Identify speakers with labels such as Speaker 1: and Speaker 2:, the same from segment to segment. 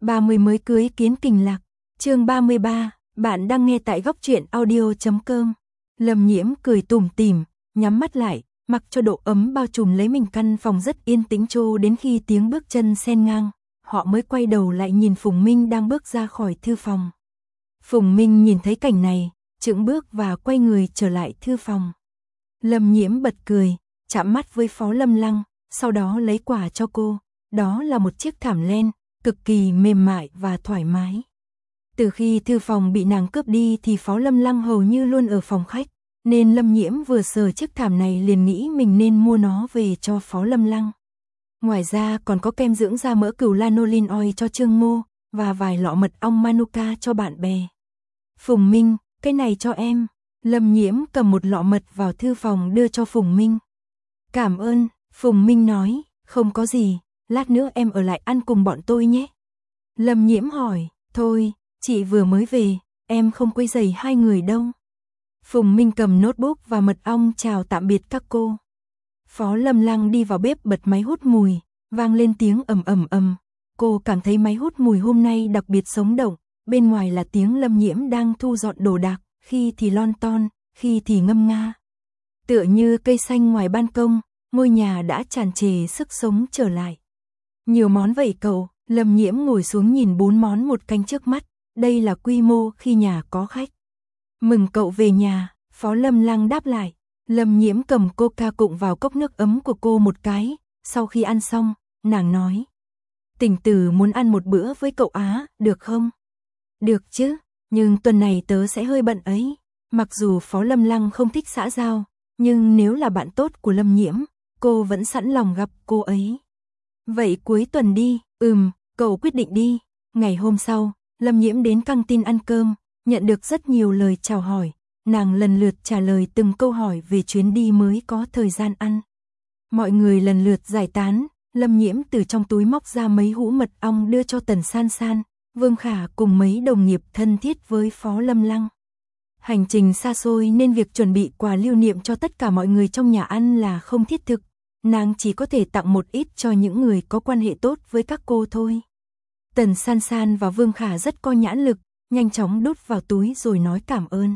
Speaker 1: 30 mới cưới kiến kình lạc. Chương 33, bạn đang nghe tại góc truyện audio.com. Lâm Nhiễm cười tủm tỉm, nhắm mắt lại, mặc cho độ ấm bao trùm lấy mình, căn phòng rất yên tĩnh cho đến khi tiếng bước chân xen ngang, họ mới quay đầu lại nhìn Phùng Minh đang bước ra khỏi thư phòng. Phùng Minh nhìn thấy cảnh này, chững bước và quay người trở lại thư phòng. Lâm Nhiễm bật cười, chạm mắt với Phó Lâm Lăng, sau đó lấy quà cho cô, đó là một chiếc thảm len, cực kỳ mềm mại và thoải mái. Từ khi thư phòng bị nàng cướp đi thì Phó Lâm Lăng hầu như luôn ở phòng khách, nên Lâm Nhiễm vừa sờ chiếc thảm này liền nghĩ mình nên mua nó về cho Phó Lâm Lăng. Ngoài ra còn có kem dưỡng da mỡ cừu lanolin oil cho Trương Mô, và vài lọ mật ong Manuka cho bạn bè. Phùng Minh, cái này cho em. Lâm Nhiễm cầm một lọ mật vào thư phòng đưa cho Phùng Minh. Cảm ơn, Phùng Minh nói, không có gì, lát nữa em ở lại ăn cùng bọn tôi nhé. Lâm Nhiễm hỏi, thôi, chị vừa mới về, em không quấy rầy hai người đâu. Phùng Minh cầm notebook và mật ong chào tạm biệt các cô. Phó Lâm Lăng đi vào bếp bật máy hút mùi, vang lên tiếng ầm ầm ầm. Cô cảm thấy máy hút mùi hôm nay đặc biệt sống động, bên ngoài là tiếng Lâm Nhiễm đang thu dọn đồ đạc, khi thì lon ton, khi thì ngâm nga. Tựa như cây xanh ngoài ban công, ngôi nhà đã tràn trề sức sống trở lại. Nhiều món vậy cậu? Lâm Nhiễm ngồi xuống nhìn 4 món một canh trước mắt, đây là quy mô khi nhà có khách. Mừng cậu về nhà, Phó Lâm Lăng đáp lại. Lâm Nhiễm cầm coca cụng vào cốc nước ấm của cô một cái, sau khi ăn xong, nàng nói. Tình Tử muốn ăn một bữa với cậu á, được không? Được chứ, nhưng tuần này tớ sẽ hơi bận ấy. Mặc dù Phó Lâm Lăng không thích xã giao, nhưng nếu là bạn tốt của Lâm Nhiễm, cô vẫn sẵn lòng gặp cô ấy. Vậy cuối tuần đi, cậu quyết định đi. Ngày hôm sau, Lâm Nhiễm đến căng tin ăn cơm, nhận được rất nhiều lời chào hỏi. Nàng lần lượt trả lời từng câu hỏi về chuyến đi mới có thời gian ăn. Mọi người lần lượt giải tán, Lâm Nhiễm từ trong túi móc ra mấy hũ mật ong đưa cho Tần San San, Vương Khả cùng mấy đồng nghiệp thân thiết với Phó Lâm Lăng. Hành trình xa xôi nên việc chuẩn bị quà lưu niệm cho tất cả mọi người trong nhà ăn là không thiết thực. Nàng chỉ có thể tặng một ít cho những người có quan hệ tốt với các cô thôi. Tần San San và Vương Khả rất có nhãn lực, nhanh chóng đút vào túi rồi nói cảm ơn.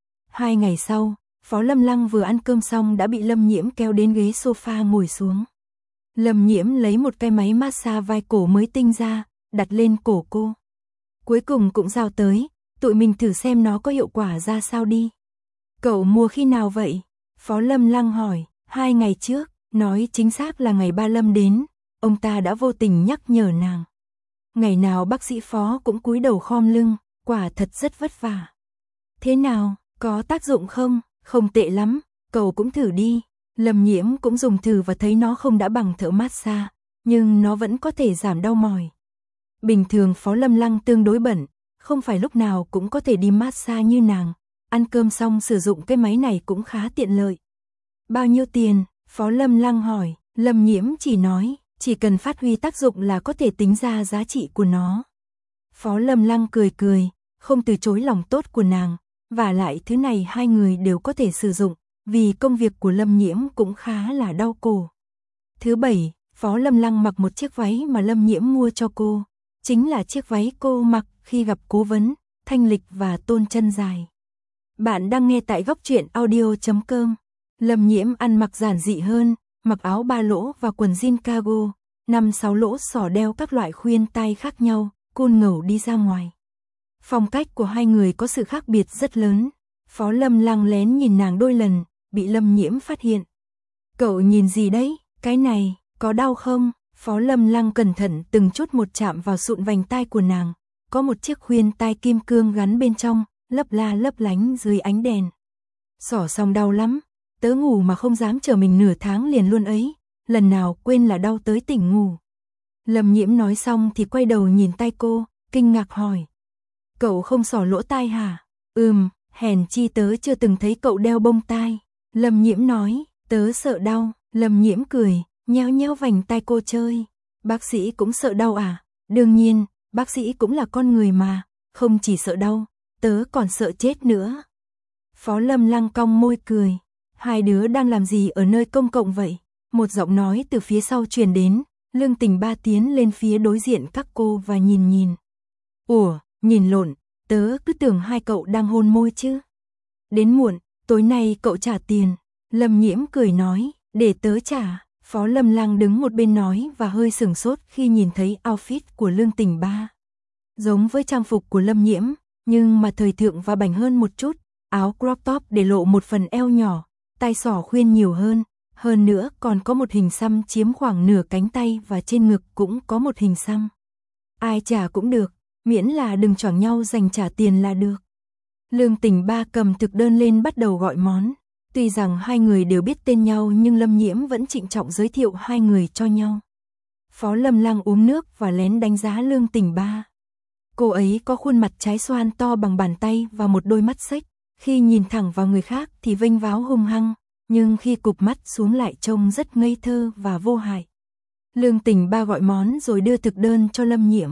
Speaker 1: 2 ngày sau, Phó Lâm Lăng vừa ăn cơm xong đã bị Lâm Nhiễm kéo đến ghế sofa ngồi xuống. Lâm Nhiễm lấy một cái máy massage vai cổ mới tinh ra, đặt lên cổ cô. Cuối cùng cũng giao tới, tụi mình thử xem nó có hiệu quả ra sao đi. Cậu mua khi nào vậy? Phó Lâm Lăng hỏi. 2 ngày trước, nói chính xác là ngày ba Lâm đến, ông ta đã vô tình nhắc nhở nàng. Ngày nào bác sĩ Phó cũng cúi đầu khom lưng, quả thật rất vất vả. Thế nào, có tác dụng không? Không tệ lắm, cậu cũng thử đi. Lâm Nhiễm cũng dùng thử và thấy nó không đã bằng thợ massage, nhưng nó vẫn có thể giảm đau mỏi. Bình thường Phó Lâm Lăng tương đối bận, không phải lúc nào cũng có thể đi massage như nàng. Ăn cơm xong sử dụng cái máy này cũng khá tiện lợi. Bao nhiêu tiền? Phó Lâm Lăng hỏi. Lâm Nhiễm chỉ nói, chỉ cần phát huy tác dụng là có thể tính ra giá trị của nó. Phó Lâm Lăng cười cười, không từ chối lòng tốt của nàng, và lại thứ này hai người đều có thể sử dụng, vì công việc của Lâm Nhiễm cũng khá là đau cổ. Thứ bảy, Phó Lâm Lăng mặc một chiếc váy mà Lâm Nhiễm mua cho cô, chính là chiếc váy cô mặc khi gặp cố vấn, Thanh Lịch và Tôn Chân Dài. Bạn đang nghe tại góc truyện audio.com. Lâm Nhiễm ăn mặc giản dị hơn, mặc áo 3 lỗ và quần jean cargo, 5-6 lỗ xỏ đeo các loại khuyên tai khác nhau, cool ngầu đi ra ngoài. Phong cách của hai người có sự khác biệt rất lớn. Phó Lâm Lăng lén nhìn nàng đôi lần, bị Lâm Nhiễm phát hiện. Cậu nhìn gì đấy, cái này, có đau không? Phó Lâm Lăng cẩn thận từng chút một chạm vào sụn vành tai của nàng, có một chiếc khuyên tai kim cương gắn bên trong, lấp la lấp lánh dưới ánh đèn. Xỏ xong đau lắm, tớ ngủ mà không dám chờ mình nửa tháng liền luôn ấy, lần nào quên là đau tới tỉnh ngủ. Lâm Nhiễm nói xong thì quay đầu nhìn tay cô, kinh ngạc hỏi. Cậu không xỏ lỗ tai hả? Hèn chi tớ chưa từng thấy cậu đeo bông tai. Lâm Nhiễm nói, tớ sợ đau. Lâm Nhiễm cười, nhéo nhéo vành tai cô chơi. Bác sĩ cũng sợ đau à? Đương nhiên, bác sĩ cũng là con người mà, không chỉ sợ đau, tớ còn sợ chết nữa. Phó Lâm Lăng cong môi cười. Hai đứa đang làm gì ở nơi công cộng vậy? Một giọng nói từ phía sau truyền đến, Lương Tình Ba tiến lên phía đối diện các cô và nhìn. Ủa, nhìn lộn, tớ cứ tưởng hai cậu đang hôn môi chứ. Đến muộn, tối nay cậu trả tiền. Lâm Nhiễm cười nói, để tớ trả. Phó Lâm Lang đứng một bên nói và hơi sửng sốt khi nhìn thấy outfit của Lương Tình Ba. Giống với trang phục của Lâm Nhiễm, nhưng mà thời thượng và bảnh hơn một chút, áo crop top để lộ một phần eo nhỏ, tay xỏ khuyên nhiều hơn nữa còn có một hình xăm chiếm khoảng nửa cánh tay và trên ngực cũng có một hình xăm. Ai trả cũng được, miễn là đừng choảng nhau giành trả tiền là được. Lương Tình Ba cầm thực đơn lên bắt đầu gọi món. Tuy rằng hai người đều biết tên nhau nhưng Lâm Nhiễm vẫn trịnh trọng giới thiệu hai người cho nhau. Phó Lâm Lang uống nước và lén đánh giá Lương Tình Ba. Cô ấy có khuôn mặt trái xoan to bằng bàn tay và một đôi mắt xếch, khi nhìn thẳng vào người khác thì vênh váo hung hăng, nhưng khi cụp mắt xuống lại trông rất ngây thơ và vô hại. Lương Tình Ba gọi món rồi đưa thực đơn cho Lâm Nhiễm.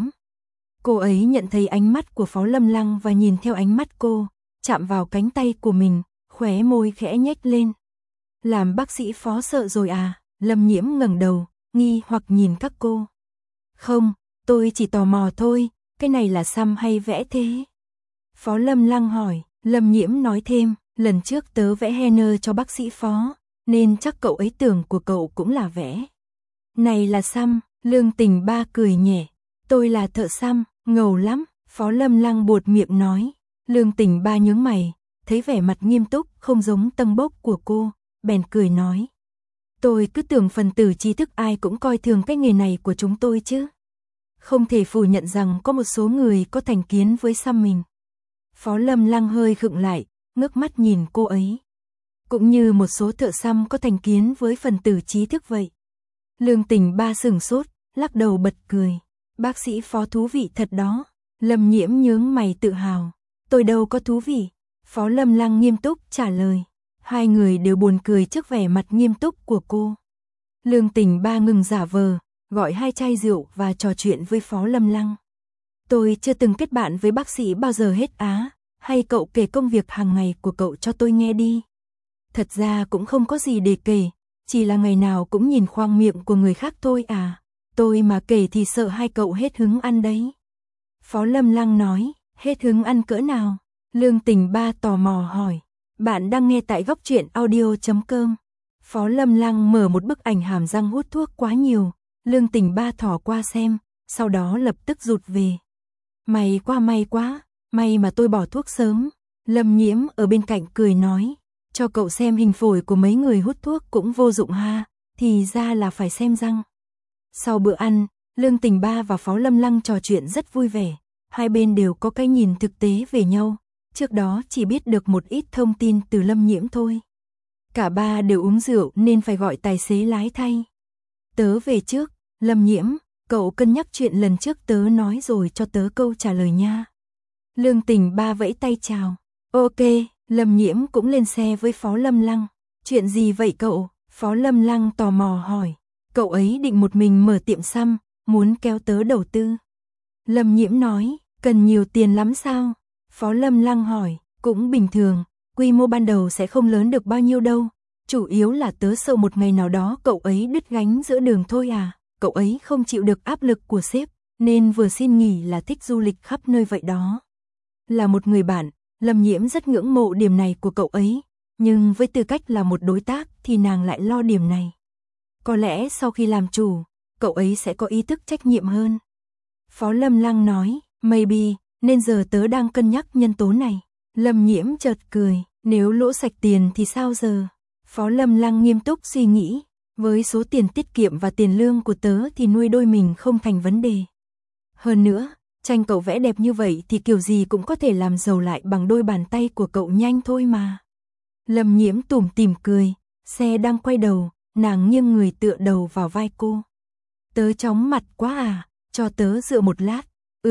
Speaker 1: Cô ấy nhận thấy ánh mắt của Phó Lâm Lang và nhìn theo ánh mắt cô, chạm vào cánh tay của mình, khóe môi khẽ nhếch lên. Làm bác sĩ Phó sợ rồi à? Lâm Nhiễm ngẩng đầu, nghi hoặc nhìn các cô. Không, tôi chỉ tò mò thôi, cái này là xăm hay vẽ thế? Phó Lâm Lang hỏi. Lâm Nhiễm nói thêm, lần trước tớ vẽ henna cho bác sĩ Phó, nên chắc cậu ấy tưởng của cậu cũng là vẽ. Này là xăm. Lương Tình Ba cười nhẹ. Tôi là thợ xăm, ngầu lắm. Phó Lâm Lang buột miệng nói. Lương Tình Ba nhướng mày, thấy vẻ mặt nghiêm túc không giống tâng bốc của cô, bèn cười nói. Tôi cứ tưởng phần tử trí thức ai cũng coi thường cái nghề này của chúng tôi chứ. Không thể phủ nhận rằng có một số người có thành kiến với xăm mình. Phó Lâm Lang hơi khựng lại, ngước mắt nhìn cô ấy. Cũng như một số thợ xăm có thành kiến với phần tử trí thức vậy. Lương Tình Ba sửng sốt, lắc đầu bật cười. Bác sĩ Phó thú vị thật đó. Lâm Nhiễm nhướng mày tự hào. Tôi đâu có thú vị. Phó Lâm Lang nghiêm túc trả lời. Hai người đều buồn cười trước vẻ mặt nghiêm túc của cô. Lương Tình Ba ngừng giả vờ, gọi 2 chai rượu và trò chuyện với Phó Lâm Lang. Tôi chưa từng kết bạn với bác sĩ bao giờ hết á, hay cậu kể công việc hàng ngày của cậu cho tôi nghe đi. Thật ra cũng không có gì để kể, chỉ là ngày nào cũng nhìn khoang miệng của người khác thôi à. Tôi mà kể thì sợ hai cậu hết hứng ăn đấy. Phó Lâm Lang nói, hết hứng ăn cỡ nào? Lương Tình Ba tò mò hỏi. Bạn đang nghe tại góc truyện audio.com. Phó Lâm Lang mở một bức ảnh hàm răng hút thuốc quá nhiều. Lương Tình Ba thỏ qua xem, sau đó lập tức rụt về. May quá, may mà tôi bỏ thuốc sớm. Lâm Nhiễm ở bên cạnh cười nói, cho cậu xem hình phổi của mấy người hút thuốc cũng vô dụng ha, thì ra là phải xem răng. Sau bữa ăn, Lương Tình Ba và Phó Lâm Lang trò chuyện rất vui vẻ, hai bên đều có cái nhìn thực tế về nhau, trước đó chỉ biết được một ít thông tin từ Lâm Nhiễm thôi. Cả ba đều uống rượu nên phải gọi tài xế lái thay. Tớ về trước. Lâm Nhiễm, cậu cân nhắc chuyện lần trước tớ nói rồi cho tớ câu trả lời nha. Lương Tình Ba vẫy tay chào. Ok, Lâm Nhiễm cũng lên xe với Phó Lâm Lang. Chuyện gì vậy cậu? Phó Lâm Lang tò mò hỏi. Cậu ấy định một mình mở tiệm xăm, muốn kéo tớ đầu tư. Lâm Nhiễm nói, cần nhiều tiền lắm sao? Phó Lâm Lang hỏi, cũng bình thường, quy mô ban đầu sẽ không lớn được bao nhiêu đâu. Chủ yếu là tớ sợ một ngày nào đó cậu ấy đứt gánh giữa đường thôi à. Cậu ấy không chịu được áp lực của sếp, nên vừa xin nghỉ là thích du lịch khắp nơi vậy đó. Là một người bạn, Lâm Nhiễm rất ngưỡng mộ điểm này của cậu ấy, nhưng với tư cách là một đối tác thì nàng lại lo điểm này. Có lẽ sau khi làm chủ, cậu ấy sẽ có ý thức trách nhiệm hơn. Phó Lâm Lang nói, maybe, nên giờ tớ đang cân nhắc nhân tố này. Lâm Nhiễm chợt cười, nếu lỗ sạch tiền thì sao giờ? Phó Lâm Lang nghiêm túc suy nghĩ. Với số tiền tiết kiệm và tiền lương của tớ thì nuôi đôi mình không thành vấn đề. Hơn nữa, tranh cậu vẽ đẹp như vậy thì kiểu gì cũng có thể làm giàu lại bằng đôi bàn tay của cậu nhanh thôi mà. Lâm Nhiễm tủm tỉm cười, xe đang quay đầu, nàng nghiêng người tựa đầu vào vai cô. Tớ chóng mặt quá à, cho tớ dựa một lát.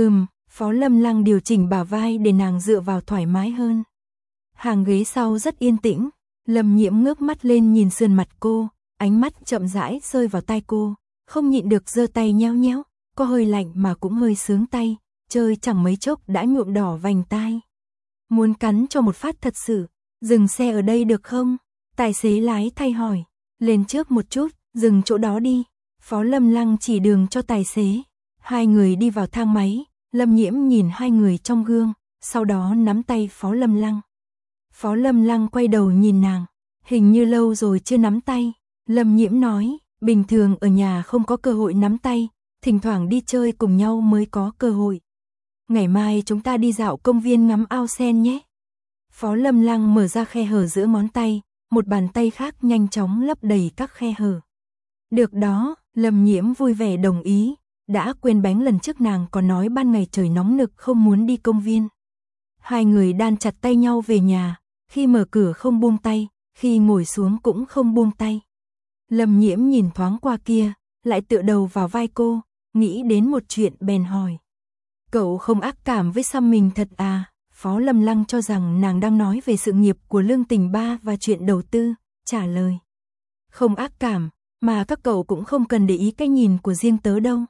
Speaker 1: Phó Lâm Lang điều chỉnh bả vai để nàng dựa vào thoải mái hơn. Hàng ghế sau rất yên tĩnh, Lâm Nhiễm ngước mắt lên nhìn sườn mặt cô. Ánh mắt chậm rãi rơi vào tai cô, không nhịn được giơ tay nhéo nhéo, có hơi lạnh mà cũng hơi sướng tay, chơi chẳng mấy chốc đã nhuộm đỏ vành tai. Muốn cắn cho một phát thật sự, dừng xe ở đây được không? Tài xế lái thay hỏi, lên trước một chút, dừng chỗ đó đi. Phó Lâm Lăng chỉ đường cho tài xế. Hai người đi vào thang máy, Lâm Nhiễm nhìn hai người trong gương, sau đó nắm tay Phó Lâm Lăng. Phó Lâm Lăng quay đầu nhìn nàng, hình như lâu rồi chưa nắm tay. Lâm Nhiễm nói, bình thường ở nhà không có cơ hội nắm tay, thỉnh thoảng đi chơi cùng nhau mới có cơ hội. Ngày mai chúng ta đi dạo công viên ngắm ao sen nhé. Phó Lâm Lăng mở ra khe hở giữa ngón tay, một bàn tay khác nhanh chóng lấp đầy các khe hở. Được đó, Lâm Nhiễm vui vẻ đồng ý, đã quên bánh lần trước nàng còn nói ban ngày trời nóng nực không muốn đi công viên. Hai người đan chặt tay nhau về nhà, khi mở cửa không buông tay, khi ngồi xuống cũng không buông tay. Lâm Nhiễm nhìn thoáng qua kia, lại tựa đầu vào vai cô, nghĩ đến một chuyện bèn hỏi. Cậu không ác cảm với xăm mình thật à? Phó Lâm Lăng cho rằng nàng đang nói về sự nghiệp của Lương Tình Ba và chuyện đầu tư, trả lời. Không ác cảm, mà các cậu cũng không cần để ý cái nhìn của riêng tớ đâu.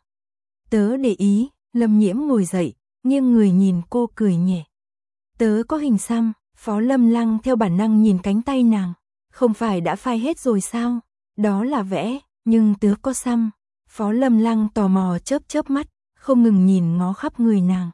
Speaker 1: Tớ để ý. Lâm Nhiễm ngồi dậy, nghiêng người nhìn cô cười nhẹ. Tớ có hình xăm. Phó Lâm Lăng theo bản năng nhìn cánh tay nàng. Không phải đã phai hết rồi sao? Đó là vẽ, nhưng tớ có xăm. Phó Lâm Lăng tò mò chớp chớp mắt, không ngừng nhìn ngó khắp người nàng.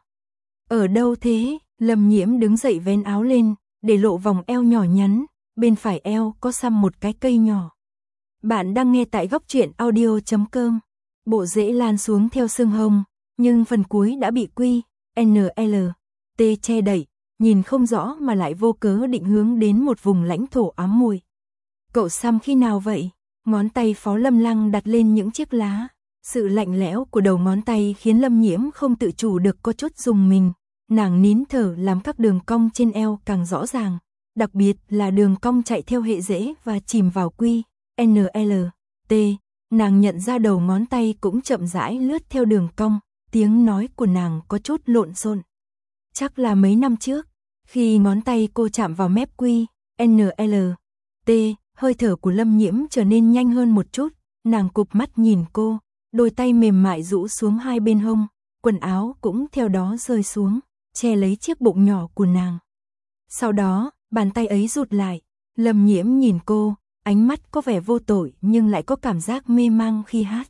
Speaker 1: Ở đâu thế? Lâm Nhiễm đứng dậy vén áo lên, để lộ vòng eo nhỏ nhắn, bên phải eo có xăm một cái cây nhỏ. Bạn đang nghe tại góc truyện audio.com. Bộ rễ lan xuống theo xương hông, nhưng phần cuối đã bị Quy, NL, T che đậy, nhìn không rõ mà lại vô cớ định hướng đến một vùng lãnh thổ ám mùi. Cậu xăm khi nào vậy? Ngón tay Phó Lâm Lăng đặt lên những chiếc lá. Sự lạnh lẽo của đầu ngón tay khiến Lâm Nhiễm không tự chủ được có chút rùng mình. Nàng nín thở làm các đường cong trên eo càng rõ ràng, đặc biệt là đường cong chạy theo hệ rễ và chìm vào Quy, NL, T. Nàng nhận ra đầu ngón tay cũng chậm rãi lướt theo đường cong, tiếng nói của nàng có chút lộn xộn. Chắc là mấy năm trước, khi ngón tay cô chạm vào mép Quy, NL, T, hơi thở của Lâm Nhiễm trở nên nhanh hơn một chút, nàng cụp mắt nhìn cô, đôi tay mềm mại rũ xuống hai bên hông, quần áo cũng theo đó rơi xuống, che lấy chiếc bụng nhỏ của nàng. Sau đó, bàn tay ấy rụt lại, Lâm Nhiễm nhìn cô, ánh mắt có vẻ vô tội nhưng lại có cảm giác mê mang khi hát,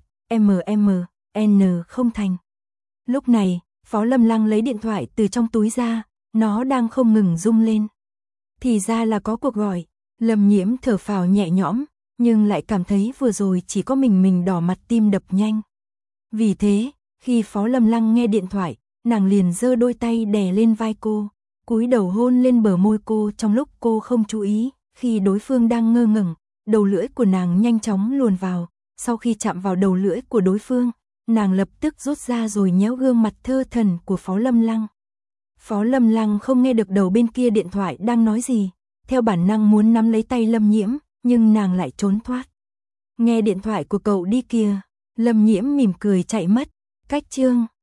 Speaker 1: N không thành. Lúc này, Phó Lâm Lăng lấy điện thoại từ trong túi ra, nó đang không ngừng rung lên. Thì ra là có cuộc gọi, Lâm Nhiễm thở phào nhẹ nhõm, nhưng lại cảm thấy vừa rồi chỉ có mình đỏ mặt tim đập nhanh. Vì thế, khi Phó Lâm Lăng nghe điện thoại, nàng liền giơ đôi tay đè lên vai cô, cúi đầu hôn lên bờ môi cô trong lúc cô không chú ý, khi đối phương đang ngơ ngẩn, đầu lưỡi của nàng nhanh chóng luồn vào, sau khi chạm vào đầu lưỡi của đối phương, nàng lập tức rút ra rồi nhéo gương mặt thơ thẩn của Phó Lâm Lăng. Phó Lâm Lăng không nghe được đầu bên kia điện thoại đang nói gì, theo bản năng muốn nắm lấy tay Lâm Nhiễm, nhưng nàng lại trốn thoát. Nghe điện thoại của cậu đi kìa. Lâm Nhiễm mỉm cười chạy mất. Cách chương